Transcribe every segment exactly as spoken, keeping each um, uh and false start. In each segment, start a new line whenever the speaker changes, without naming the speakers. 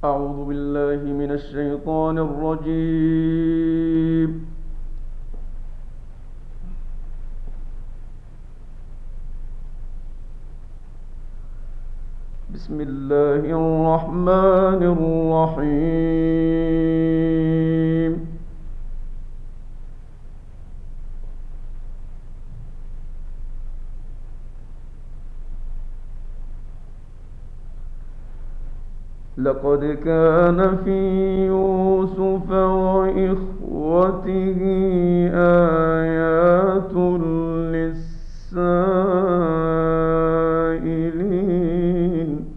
أعوذ بالله من الشيطان الرجيم. بسم الله الرحمن الرحيم. لقد كان في يوسف وإخوته آيات للسائلين.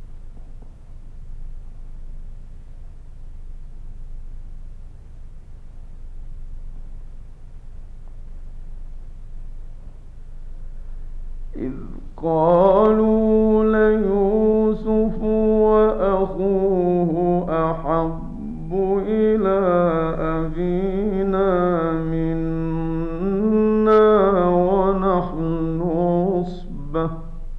إذ قالوا ليوسف وأخوه أحب إلى أبينا منا ونحن عصبة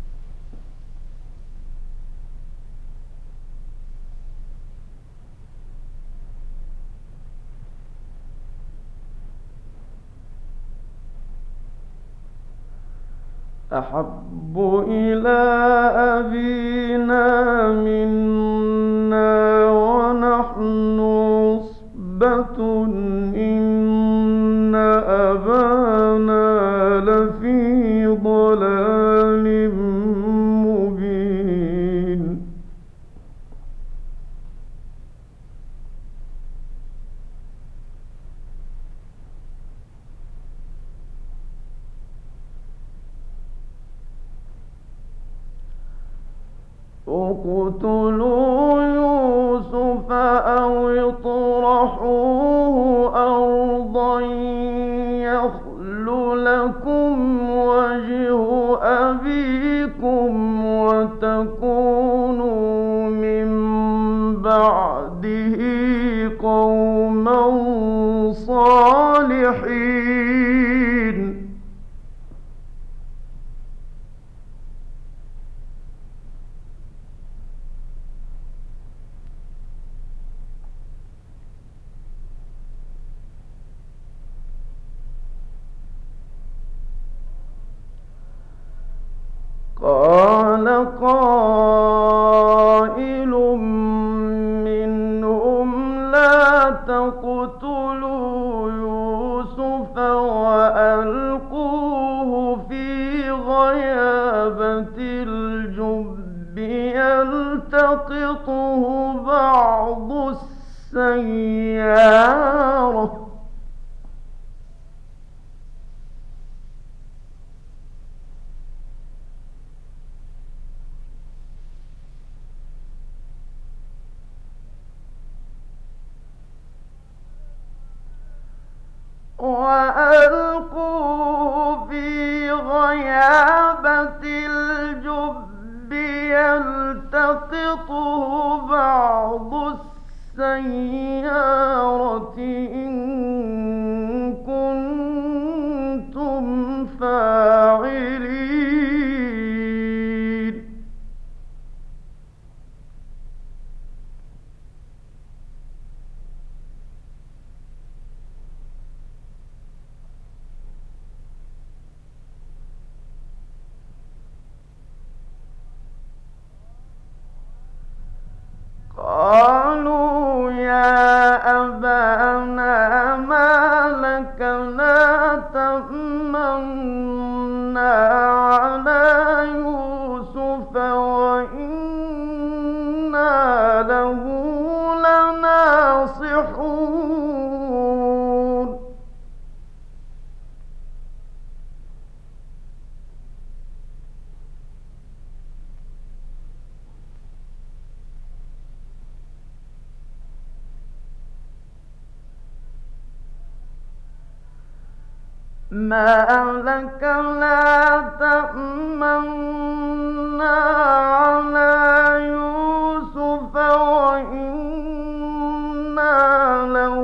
أحب إلى أبينا منا ونحن عصبة إن أبانا لفي ضلال مبين. اقتلوا يوسف أو اطرحوه أرضا يخل لكم وجه أبيكم وتكونوا من بعده قوما صالحين. قال قائل منهم لا تقتلوا يوسف وألقوه في غيابة الجب يلتقطه بعض السيارة وألقوا في غيابة الجب يلتقطه بعض السيارة إن كنتم فاعلين. قالوا يا أبانا ما لك لا تأمنا على يوسف وإنا له لناصحون. ما لك لا تأمنا على يوسف وإنا له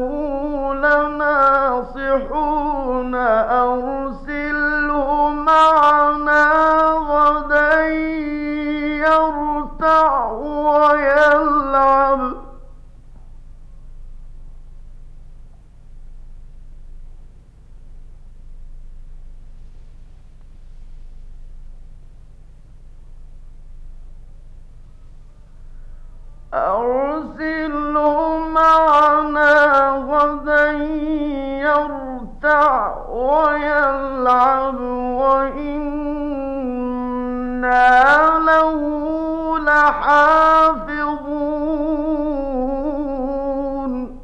لناصحون. أرسله معنا غدا يرتع ويلعب أرسله معنا غدا يرتع ويلعب وإنا له لحافظون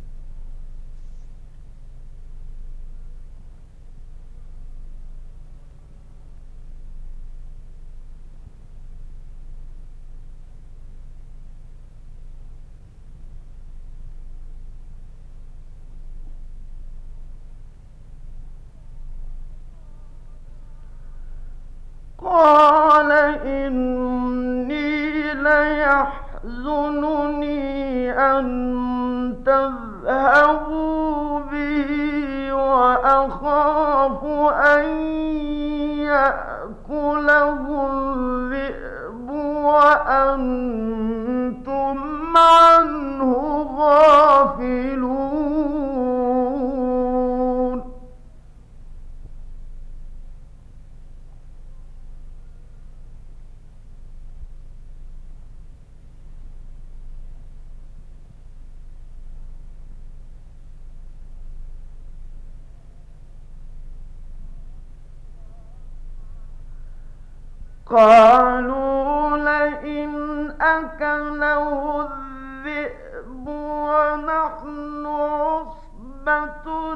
قال إني ليحزنني أن تذهبوا به وأخاف أن يأكله الذئب وأنتم عنه غافلون قالوا لئن أكله الذئب ونحن عصبة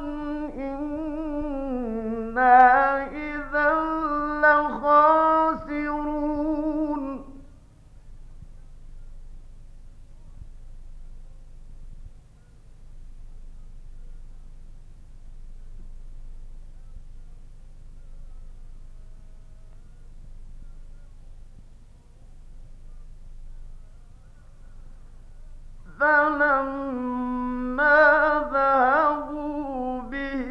إنا إذا لخاسرون فلما ذهبوا به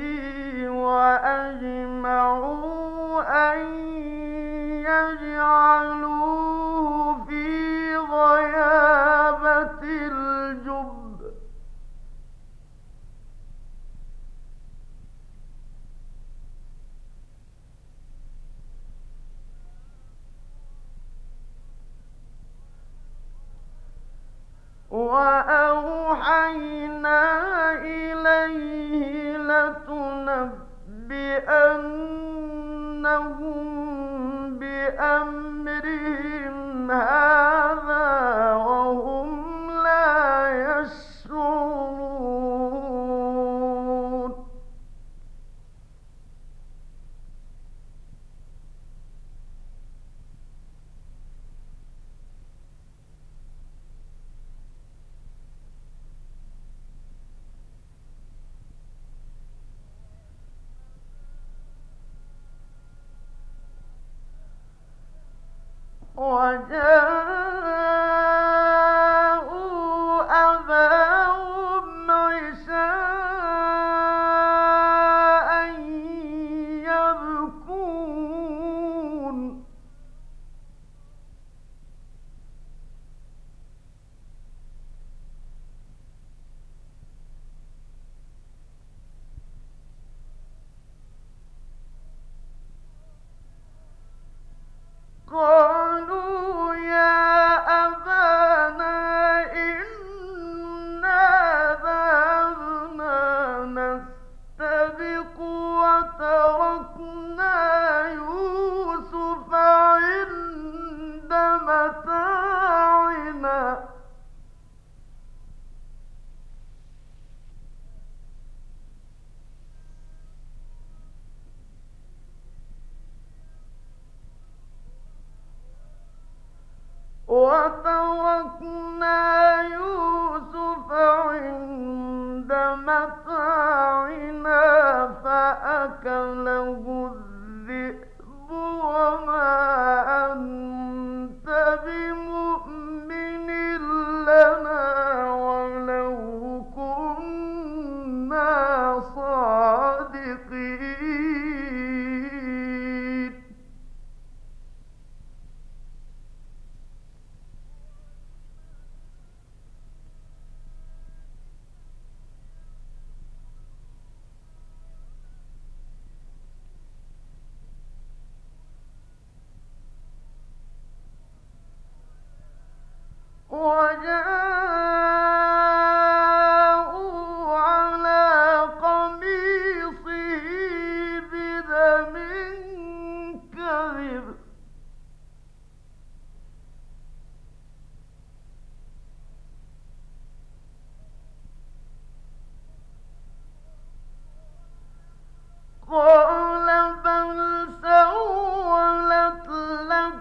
وأجمعوا أن يجعلوه في غيابة الجب وأوحينا إليه لتنبئنهم بأمرهم هذا وهم لا يشعرون وجاءوا أباهم عشاء يبكون قالوا يا أبانا إنا ذهبنا نستبق وتركنا يوسف عند متاعنا وتركنا يوسف عند متاعنا فأكله الذئب وما أنت بمؤمن لنا ولو كنا صادقين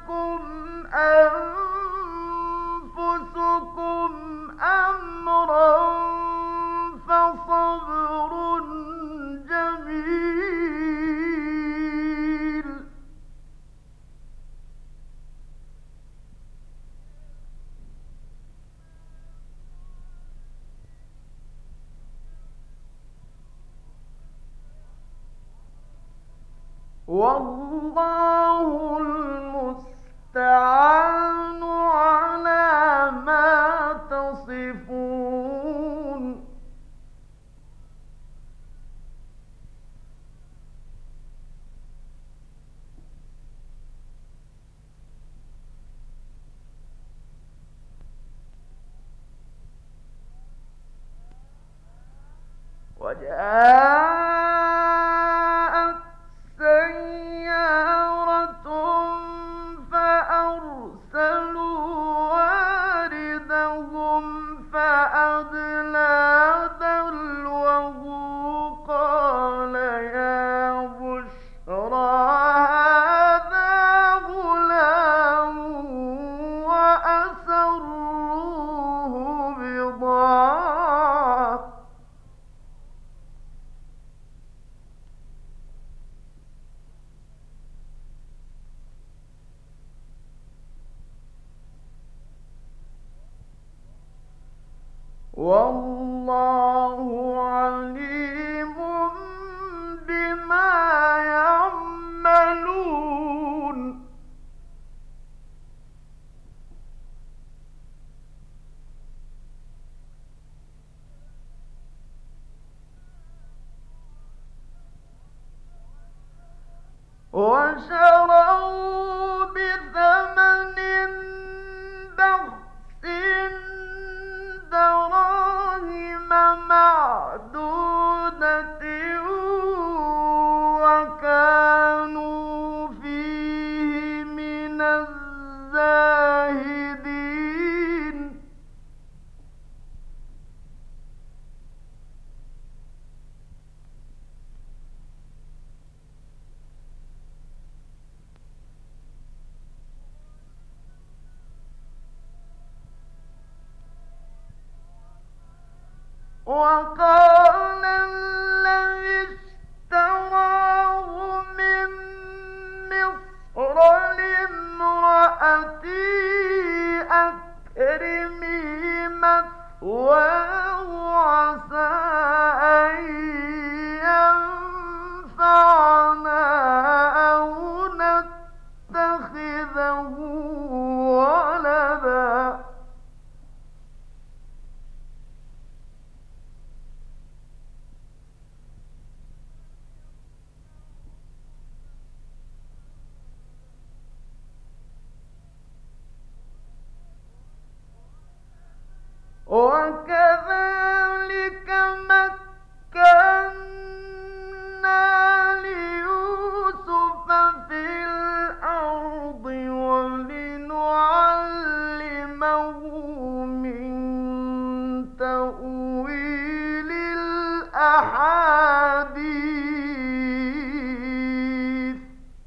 أنفسكم أمرا فصبر جميل. والله المستعان على ما تصفون. وجاءت سيارة فأرسلوا واردهم فأدلى دلوه قال يا بشرى هذا غلام وأسروه بضاعة والله عليم بما يعملون. وشروا بثمن بخس دراهم معدودة وكانوا فيه من الزاهدين. وقال الذي اشتراه من مصر لامرأته أكرمي مثواه عسى أن ينفعنا أو نتخذه ولدا. وكذلك مكنا ليوسف في الأرض ولنعلمه من تأويل الأحاديث.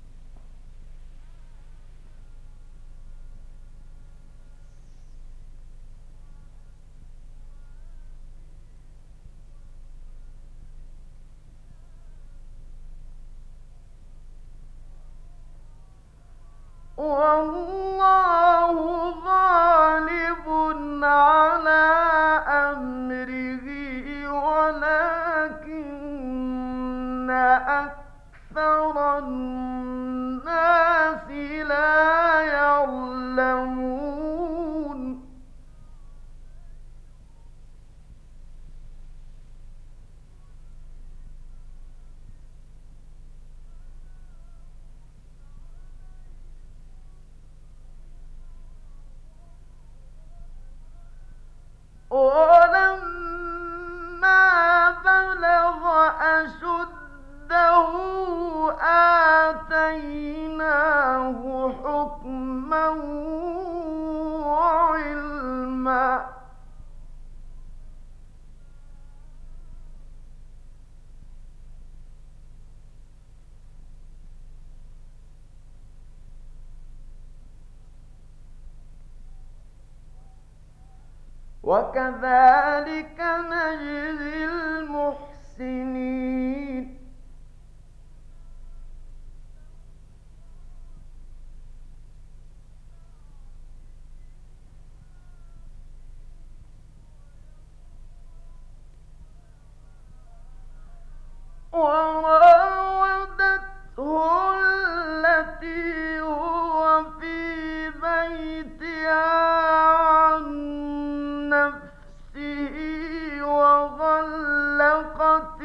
والله غالب على أمره ولكن أكثر الناس لا يعلمون. ولما بلغ أشده آتيناه حكما وعلما. وكذلك نجزي المحسنين وراودته التي هو في بيتها عن نفسه وغلقت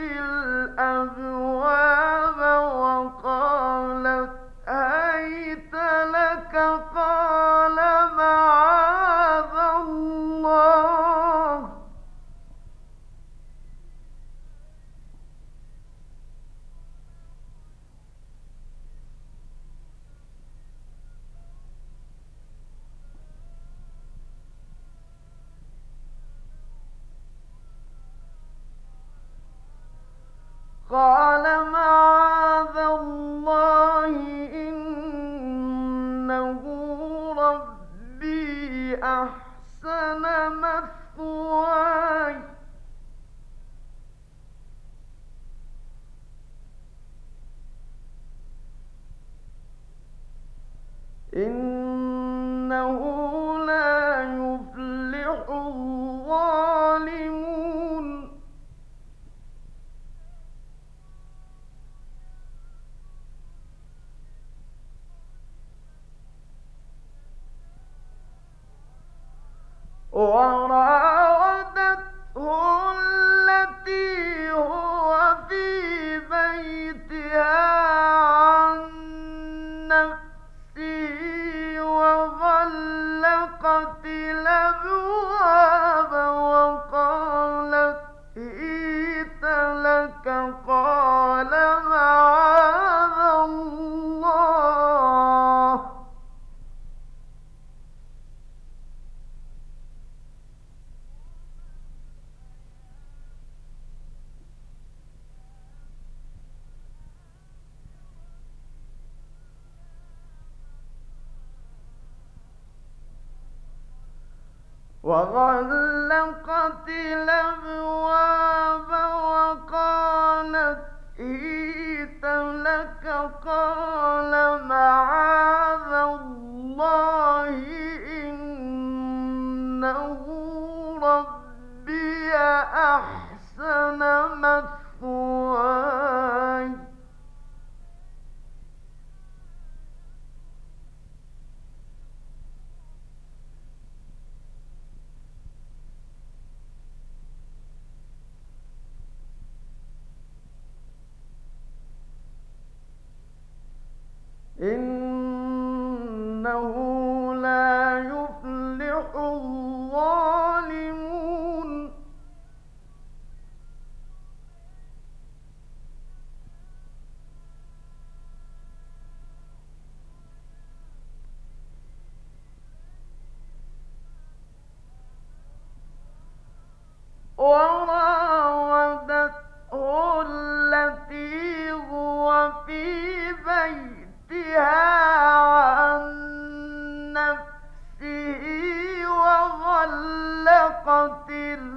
الأبواب وقالت هيت لك قال معاذ الله قال معاذ الله إنه ربي أحسن مثواي إنه لا يفلح الظالمون وراودته التي هو في بيتها عن نفسه وغلقت الأبواب وقالت هيت لك قال معاذ الله وغلقت الأبواب وقالت هيت لك قال معاذ الله إنه ربي أحسن مثواي إنه لا يفلح الظالمون وراودته التي هو في بيتها عن نفسه وغلقت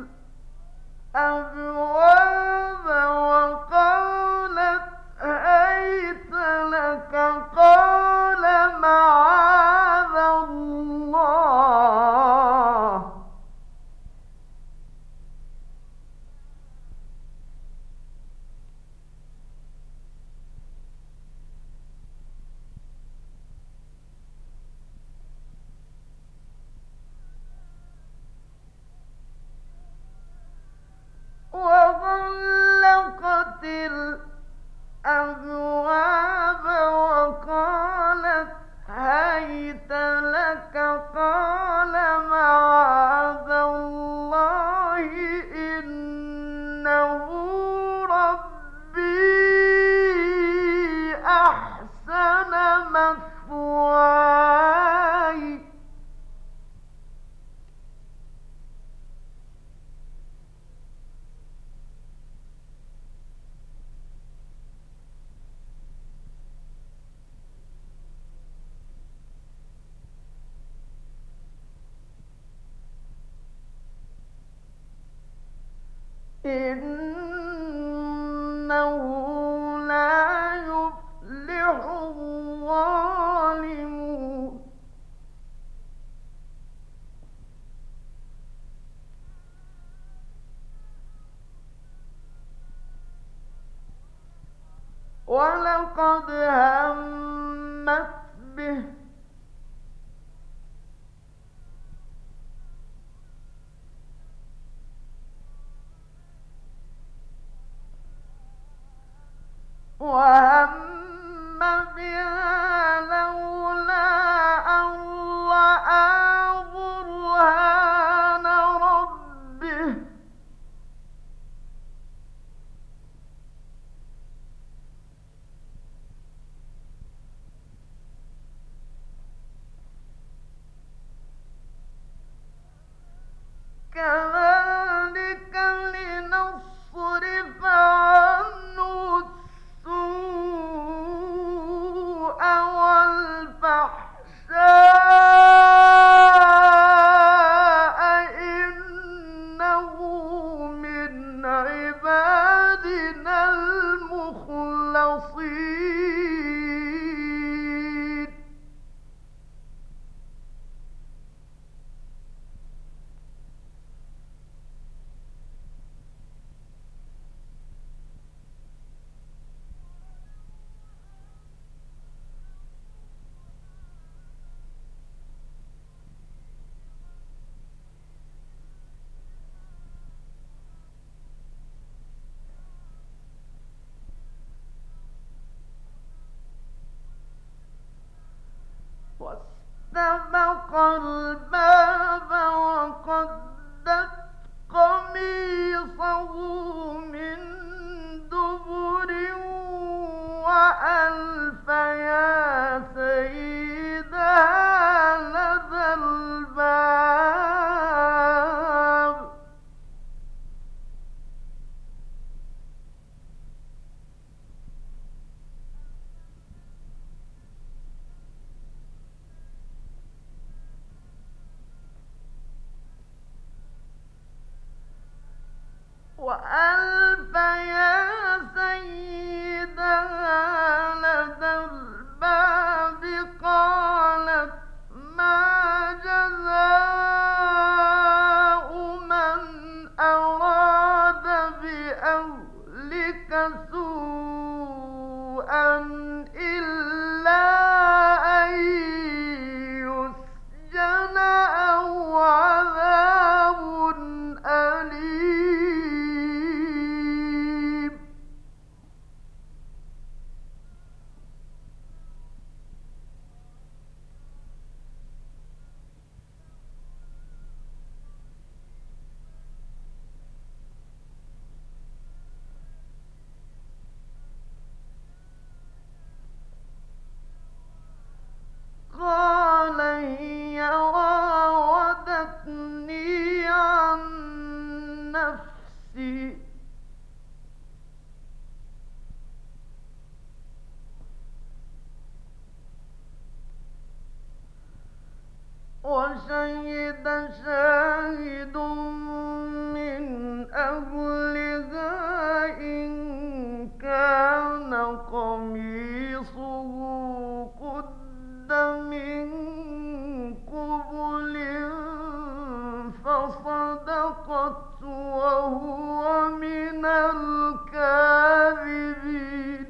الأبواب وقالت هيت لك قال معاذ الله وغلقت الأبواب وقالت هيت لك قال معاذ الله إنه ربي أحسن مثواي إنه لا يفلح الظالمون. ولقد همت به وهم بها لولا أن رأى برهان ربه كذلك لنصرف عنه السوء والفحشاء إنه من عبادنا المخلصين. واستبق الباب وقدت قميصه من دبر وألف يا سيدها لدى الباب وألف يا سيدها لدى الباب قالت ما جزاء من أراد بأهلك سوءا إلا أن يسجن أو عذاب أليم. قال هي راودتني عن نفسي وشهد شاهد من أهلها إن كان قميصه قد من قبل فصدقت وهو من الكاذبين.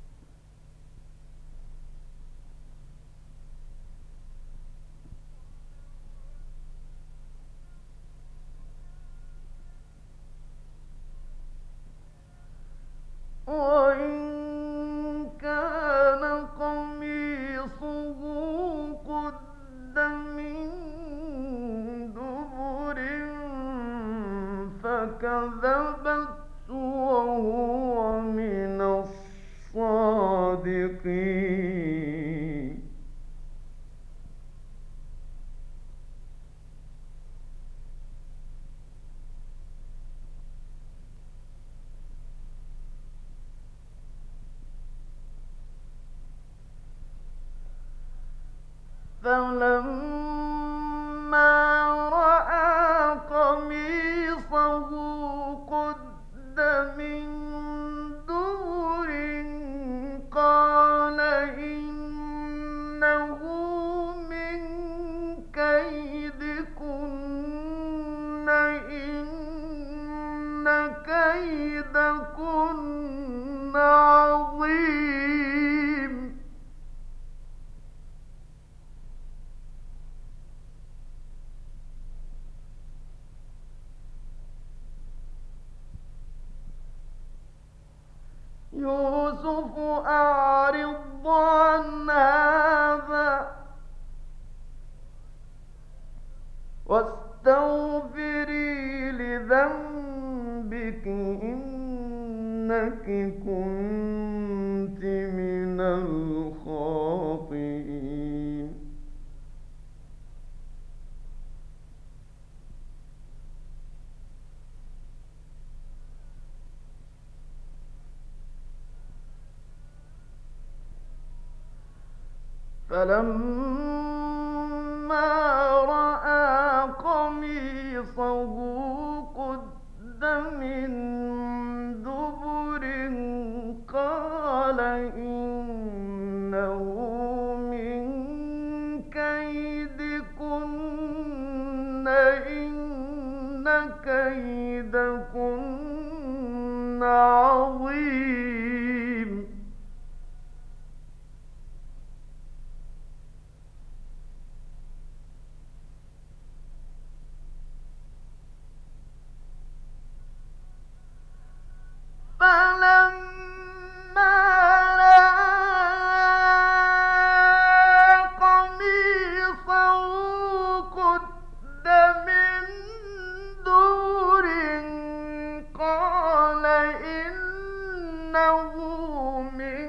وإن كان قميصه قد من دبر فكذبت وهو من الصادقين. فلما رأى قميصه قد كيدكن إن كيدكن عظيم يوسف أعرض عن هذا واستغفري لذنبك إنك كنت من الخاطئين فلما رأى قميصه قد من دبر قال إنه من كيدكن إن كيدكن عظيم فلما رأى قميصه قد من دبر قال إنه من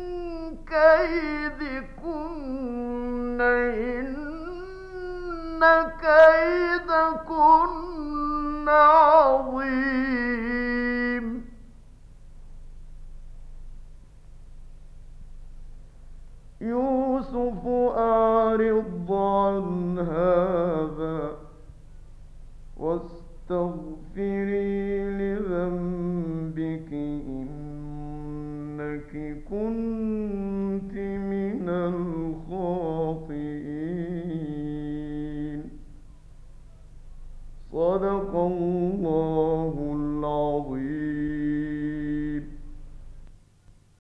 كيدكن إن كيدكن عظيم يوسف أعرض عن هذا واستغفري لذنبك إنك كنت من الخاطئين صدق الله